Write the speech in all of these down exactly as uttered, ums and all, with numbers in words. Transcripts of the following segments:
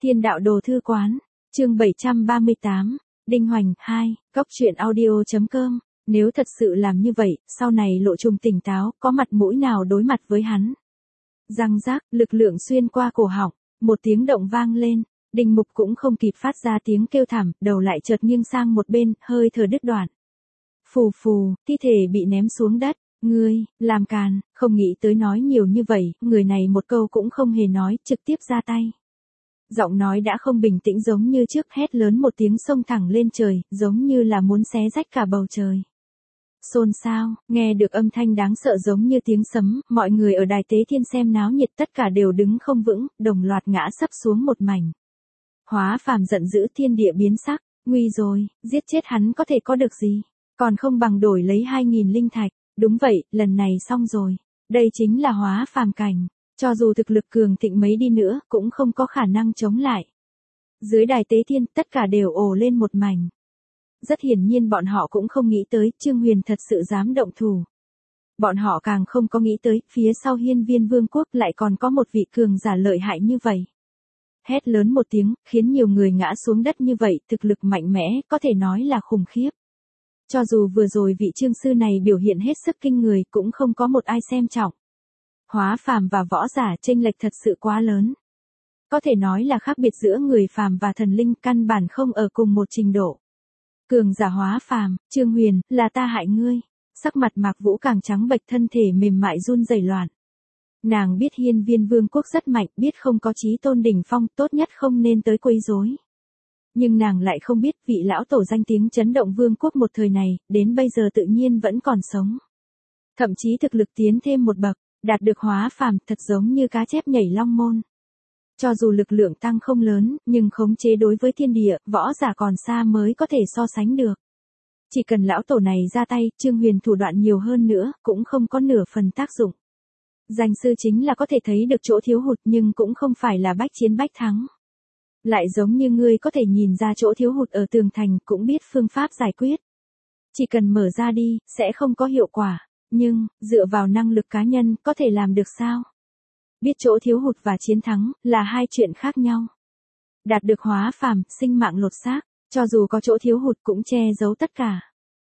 Thiên đạo đồ thư quán, chương bảy trăm ba mươi tám, Đinh Hoành, hai, Cóc truyện audio.com, nếu thật sự làm như vậy, sau này Lộ Trùng tỉnh táo, có mặt mũi nào đối mặt với hắn. Răng rác, lực lượng xuyên qua cổ họng, một tiếng động vang lên, Đinh Mục cũng không kịp phát ra tiếng kêu thảm, đầu lại chợt nghiêng sang một bên, hơi thở đứt đoạn. Phù phù, thi thể bị ném xuống đất, ngươi, làm càn, không nghĩ tới nói nhiều như vậy, người này một câu cũng không hề nói, trực tiếp ra tay. Giọng nói đã không bình tĩnh giống như trước, hét lớn một tiếng xông thẳng lên trời, giống như là muốn xé rách cả bầu trời. Xôn xao, nghe được âm thanh đáng sợ giống như tiếng sấm, mọi người ở đài tế thiên xem náo nhiệt tất cả đều đứng không vững, đồng loạt ngã sấp xuống một mảnh. Hóa Phàm giận dữ, thiên địa biến sắc, nguy rồi, giết chết hắn có thể có được gì, còn không bằng đổi lấy hai nghìn linh thạch. Đúng vậy, lần này xong rồi, đây chính là Hóa Phàm cảnh. Cho dù thực lực cường thịnh mấy đi nữa, cũng không có khả năng chống lại. Dưới đài tế thiên, tất cả đều ồ lên một mảnh. Rất hiển nhiên bọn họ cũng không nghĩ tới, Trương Huyền thật sự dám động thủ. Bọn họ càng không có nghĩ tới, phía sau Hiên Viên Vương quốc lại còn có một vị cường giả lợi hại như vậy. Hét lớn một tiếng, khiến nhiều người ngã xuống đất như vậy, thực lực mạnh mẽ, có thể nói là khủng khiếp. Cho dù vừa rồi vị Trương sư này biểu hiện hết sức kinh người, cũng không có một ai xem trọng. Hóa phàm và võ giả chênh lệch thật sự quá lớn. Có thể nói là khác biệt giữa người phàm và thần linh, căn bản không ở cùng một trình độ. Cường giả Hóa Phàm, Trương Huyền, là ta hại ngươi. Sắc mặt Mạc Vũ càng trắng bệch, thân thể mềm mại run rẩy loạn. Nàng biết Hiên Viên Vương quốc rất mạnh, biết không có chí tôn đỉnh phong, tốt nhất không nên tới quấy rối. Nhưng nàng lại không biết vị lão tổ danh tiếng chấn động vương quốc một thời này, đến bây giờ tự nhiên vẫn còn sống. Thậm chí thực lực tiến thêm một bậc. Đạt được Hóa Phàm thật giống như cá chép nhảy long môn. Cho dù lực lượng tăng không lớn, nhưng khống chế đối với thiên địa, võ giả còn xa mới có thể so sánh được. Chỉ cần lão tổ này ra tay, Trương Huyền thủ đoạn nhiều hơn nữa, cũng không có nửa phần tác dụng. Danh sư chính là có thể thấy được chỗ thiếu hụt nhưng cũng không phải là bách chiến bách thắng. Lại giống như ngươi có thể nhìn ra chỗ thiếu hụt ở tường thành, cũng biết phương pháp giải quyết. Chỉ cần mở ra đi, sẽ không có hiệu quả. Nhưng, dựa vào năng lực cá nhân, có thể làm được sao? Biết chỗ thiếu hụt và chiến thắng, là hai chuyện khác nhau. Đạt được Hóa Phàm, sinh mạng lột xác, cho dù có chỗ thiếu hụt cũng che giấu tất cả.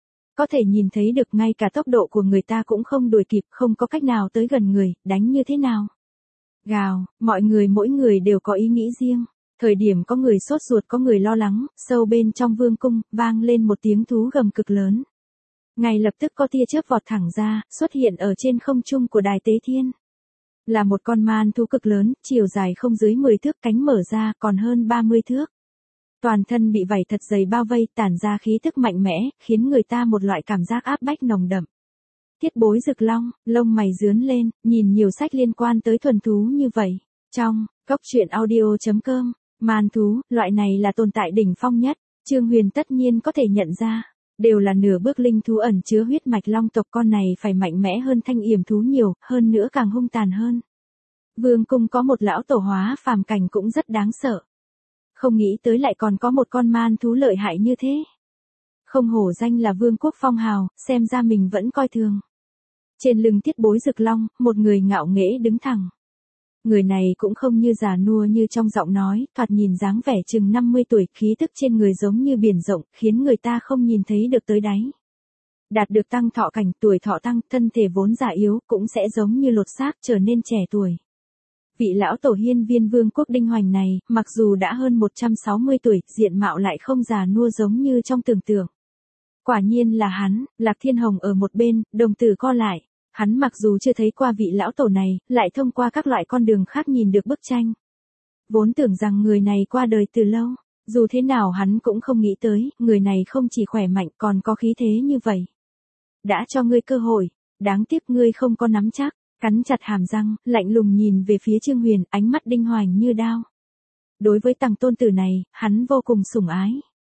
Có thể nhìn thấy được ngay cả tốc độ của người ta cũng không đuổi kịp, không có cách nào tới gần người, đánh như thế nào? Gào, mọi người mỗi người đều có ý nghĩ riêng. Thời điểm có người sốt ruột có người lo lắng, sâu bên trong vương cung, vang lên một tiếng thú gầm cực lớn. Ngay lập tức có tia chớp vọt thẳng ra, xuất hiện ở trên không trung của đài tế thiên. Là một con man thú cực lớn, chiều dài không dưới mười thước, cánh mở ra, còn hơn ba mươi thước. Toàn thân bị vảy thật dày bao vây, tản ra khí tức mạnh mẽ, khiến người ta một loại cảm giác áp bách nồng đậm. Tiết Bối Dực Long, lông mày rướn lên, nhìn nhiều sách liên quan tới thuần thú như vậy. Trong, Cóc truyện audio.com, man thú, loại này là tồn tại đỉnh phong nhất, Trương Huyền tất nhiên có thể nhận ra. Đều là nửa bước linh thú ẩn chứa huyết mạch long tộc, con này phải mạnh mẽ hơn Thanh Yểm thú nhiều, hơn nữa càng hung tàn hơn. Vương cung có một lão tổ Hóa Phàm cảnh cũng rất đáng sợ. Không nghĩ tới lại còn có một con man thú lợi hại như thế. Không hổ danh là vương quốc phong hào, xem ra mình vẫn coi thường. Trên lưng Tiết Bối Dực Long, một người ngạo nghễ đứng thẳng. Người này cũng không như già nua như trong giọng nói, thoạt nhìn dáng vẻ chừng năm mươi tuổi, khí tức trên người giống như biển rộng, khiến người ta không nhìn thấy được tới đáy. Đạt được tăng thọ cảnh, tuổi thọ tăng, thân thể vốn già yếu, cũng sẽ giống như lột xác trở nên trẻ tuổi. Vị lão tổ Hiên Viên Vương quốc Đinh Hoành này, mặc dù đã hơn một trăm sáu mươi tuổi, diện mạo lại không già nua giống như trong tưởng tượng. Quả nhiên là hắn, Lạc Thiên Hồng ở một bên, đồng tử co lại. Hắn mặc dù chưa thấy qua vị lão tổ này, lại thông qua các loại con đường khác nhìn được bức tranh. Vốn tưởng rằng người này qua đời từ lâu, dù thế nào hắn cũng không nghĩ tới, người này không chỉ khỏe mạnh còn có khí thế như vậy. Đã cho ngươi cơ hội, đáng tiếc ngươi không có nắm chắc, cắn chặt hàm răng, lạnh lùng nhìn về phía Trương Huyền, ánh mắt Đinh Hoành như đao. Đối với Tằng tôn tử này, hắn vô cùng sủng ái.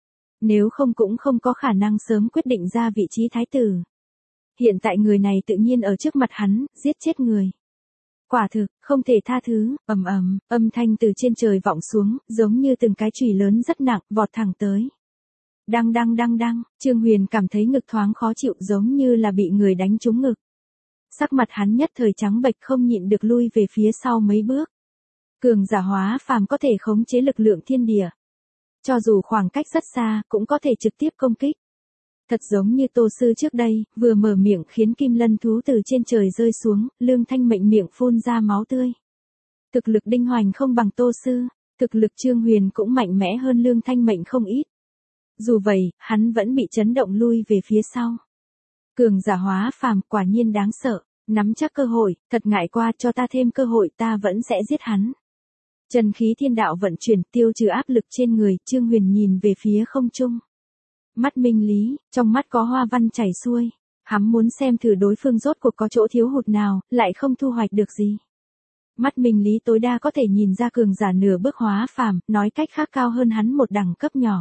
Nếu không cũng không có khả năng sớm quyết định ra vị trí thái tử. Hiện tại người này tự nhiên ở trước mặt hắn, giết chết người. Quả thực, không thể tha thứ, ầm ầm, âm thanh từ trên trời vọng xuống, giống như từng cái chùy lớn rất nặng, vọt thẳng tới. Đăng đăng đăng đăng, Trương Huyền cảm thấy ngực thoáng khó chịu giống như là bị người đánh trúng ngực. Sắc mặt hắn nhất thời trắng bệch không nhịn được lui về phía sau mấy bước. Cường giả hóa phàm có thể khống chế lực lượng thiên địa. Cho dù khoảng cách rất xa, cũng có thể trực tiếp công kích. Thật giống như Tô Sư trước đây, vừa mở miệng khiến kim lân thú từ trên trời rơi xuống, Lương Thanh Mệnh miệng phun ra máu tươi. Thực lực Đinh Hoành không bằng Tô Sư, thực lực Trương Huyền cũng mạnh mẽ hơn Lương Thanh Mệnh không ít. Dù vậy, hắn vẫn bị chấn động lui về phía sau. Cường giả hóa phàm quả nhiên đáng sợ, nắm chắc cơ hội, thật ngại qua cho ta thêm cơ hội ta vẫn sẽ giết hắn. Chân khí thiên đạo vận chuyển tiêu trừ áp lực trên người, Trương Huyền nhìn về phía không trung. Mắt minh lý, trong mắt có hoa văn chảy xuôi, hắn muốn xem thử đối phương rốt cuộc có chỗ thiếu hụt nào, lại không thu hoạch được gì. Mắt minh lý tối đa có thể nhìn ra cường giả nửa bước hóa phàm, nói cách khác cao hơn hắn một đẳng cấp nhỏ.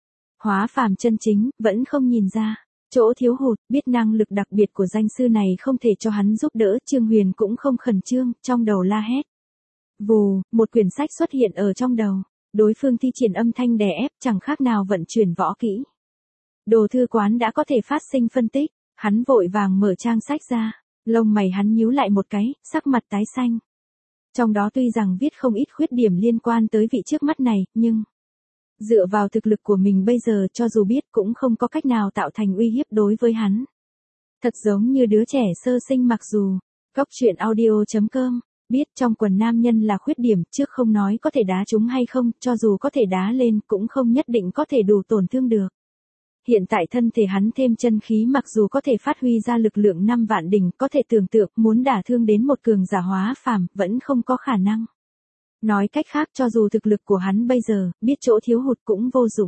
Hóa phàm chân chính, vẫn không nhìn ra. Chỗ thiếu hụt, biết năng lực đặc biệt của danh sư này không thể cho hắn giúp đỡ, Trương Huyền cũng không khẩn trương, trong đầu la hét. Vù, một quyển sách xuất hiện ở trong đầu. Đối phương thi triển âm thanh đè ép, chẳng khác nào vận chuyển võ kỹ. Đồ thư quán đã có thể phát sinh phân tích, hắn vội vàng mở trang sách ra, lông mày hắn nhíu lại một cái, sắc mặt tái xanh. Trong đó tuy rằng viết không ít khuyết điểm liên quan tới vị trước mắt này, nhưng dựa vào thực lực của mình bây giờ cho dù biết cũng không có cách nào tạo thành uy hiếp đối với hắn. Thật giống như đứa trẻ sơ sinh mặc dù, góc truyện audio chấm com, biết trong quần nam nhân là khuyết điểm trước không nói có thể đá chúng hay không, cho dù có thể đá lên cũng không nhất định có thể đủ tổn thương được. Hiện tại thân thể hắn thêm chân khí mặc dù có thể phát huy ra lực lượng năm vạn đỉnh, có thể tưởng tượng muốn đả thương đến một cường giả hóa phàm vẫn không có khả năng. Nói cách khác cho dù thực lực của hắn bây giờ, biết chỗ thiếu hụt cũng vô dụng.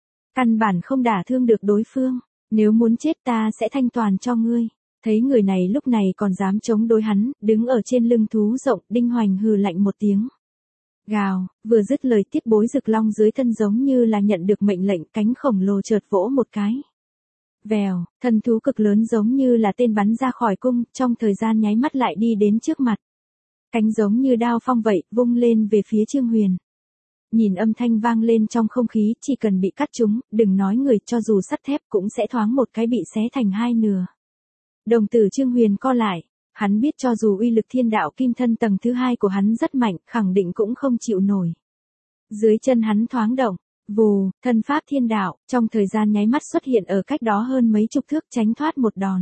Căn bản không đả thương được đối phương, nếu muốn chết ta sẽ thanh toàn cho ngươi. Thấy người này lúc này còn dám chống đối hắn, đứng ở trên lưng thú rộng, Đinh Hoành hừ lạnh một tiếng. Gào, vừa dứt lời Tiết Bối Dực Long dưới thân giống như là nhận được mệnh lệnh, cánh khổng lồ chợt vỗ một cái. Vèo, thân thú cực lớn giống như là tên bắn ra khỏi cung, trong thời gian nháy mắt lại đi đến trước mặt. Cánh giống như đao phong vậy, vung lên về phía Trương Huyền. Nhìn âm thanh vang lên trong không khí, chỉ cần bị cắt trúng, đừng nói người cho dù sắt thép cũng sẽ thoáng một cái bị xé thành hai nửa. Đồng tử Trương Huyền co lại, hắn biết cho dù uy lực thiên đạo kim thân tầng thứ hai của hắn rất mạnh, khẳng định cũng không chịu nổi. Dưới chân hắn thoáng động, vù, thân pháp thiên đạo, trong thời gian nháy mắt xuất hiện ở cách đó hơn mấy chục thước tránh thoát một đòn.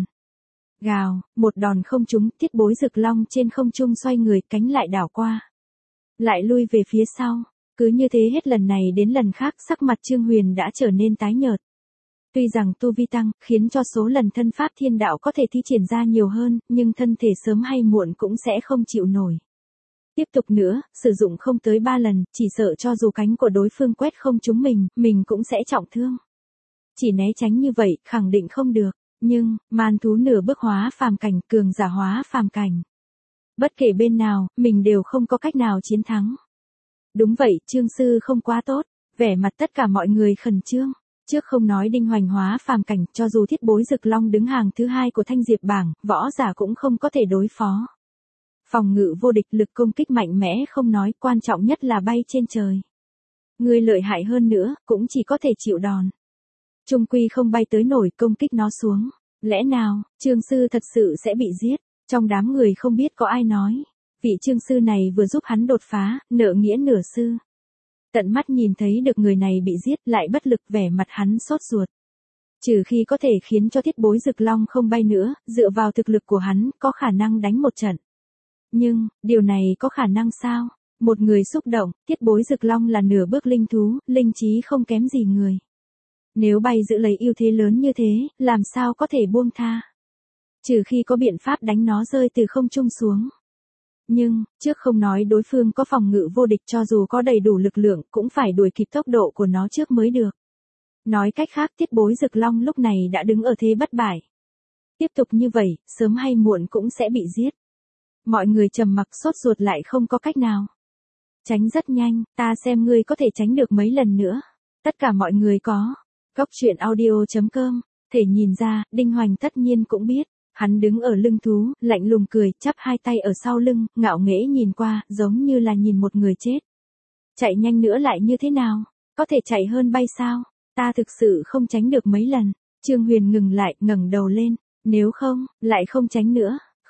Gào, một đòn không trúng, Tiết Bối Dực Long trên không trung xoay người, cánh lại đảo qua. Lại lui về phía sau, cứ như thế hết lần này đến lần khác, sắc mặt Trương Huyền đã trở nên tái nhợt. Tuy rằng tu vi tăng, khiến cho số lần thân pháp thiên đạo có thể thi triển ra nhiều hơn, nhưng thân thể sớm hay muộn cũng sẽ không chịu nổi. Tiếp tục nữa, sử dụng không tới ba lần, chỉ sợ cho dù cánh của đối phương quét không trúng mình, mình cũng sẽ trọng thương. Chỉ né tránh như vậy, khẳng định không được. Nhưng, man thú nửa bước hóa phàm cảnh, cường giả hóa phàm cảnh. Bất kể bên nào, mình đều không có cách nào chiến thắng. Đúng vậy, Trương Sư không quá tốt, vẻ mặt tất cả mọi người khẩn trương. Trước không nói Đinh Hoành hóa phàm cảnh, cho dù Thiết Bối Dực Long đứng hàng thứ hai của thanh diệp bảng, võ giả cũng không có thể đối phó. Phòng ngự vô địch, lực công kích mạnh mẽ không nói, quan trọng nhất là bay trên trời. Người lợi hại hơn nữa, cũng chỉ có thể chịu đòn. Trung quy không bay tới nổi, công kích nó xuống. Lẽ nào, Trương Sư thật sự sẽ bị giết? Trong đám người không biết có ai nói. Vị Trương Sư này vừa giúp hắn đột phá, nợ nghĩa nửa sư. Tận mắt nhìn thấy được người này bị giết, lại bất lực, vẻ mặt hắn sốt ruột. Trừ khi có thể khiến cho Thiết Bối Dực Long không bay nữa, dựa vào thực lực của hắn, có khả năng đánh một trận. Nhưng, điều này có khả năng sao? Một người xúc động, Thiết Bối Dực Long là nửa bước linh thú, linh trí không kém gì người. Nếu bay giữ lấy ưu thế lớn như thế, làm sao có thể buông tha? Trừ khi có biện pháp đánh nó rơi từ không trung xuống. Nhưng, trước không nói đối phương có phòng ngự vô địch, cho dù có đầy đủ lực lượng, cũng phải đuổi kịp tốc độ của nó trước mới được. Nói cách khác, Thiết Bối Dực Long lúc này đã đứng ở thế bất bại. Tiếp tục như vậy, sớm hay muộn cũng sẽ bị giết. Mọi người trầm mặc sốt ruột lại không có cách nào. Tránh rất nhanh, ta xem ngươi có thể tránh được mấy lần nữa. Tất cả mọi người có. Góc truyện audio chấm com, thể nhìn ra, Đinh Hoành tất nhiên cũng biết. Hắn đứng ở lưng thú, lạnh lùng cười, chắp hai tay ở sau lưng, ngạo nghễ nhìn qua, giống như là nhìn một người chết. Chạy nhanh nữa lại như thế nào? Có thể chạy hơn bay sao? Ta thực sự không tránh được mấy lần. Trương Huyền ngừng lại, ngẩng đầu lên. Nếu không, lại không tránh nữa.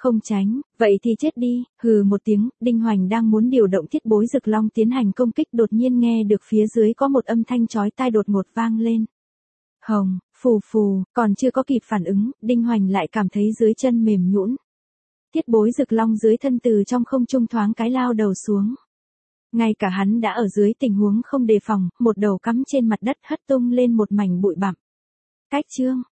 Không tránh, vậy thì chết đi, hừ một tiếng, Đinh Hoành đang muốn điều động thiết bối rực long tiến hành công kích, đột nhiên nghe được phía dưới có một âm thanh chói tai đột ngột vang lên. Hồng, phù phù, còn chưa có kịp phản ứng, Đinh Hoành lại cảm thấy dưới chân mềm nhũn. Thiết bối rực long dưới thân từ trong không trung thoáng cái lao đầu xuống. Ngay cả hắn đã ở dưới tình huống không đề phòng, một đầu cắm trên mặt đất hất tung lên một mảnh bụi bặm. Cách chương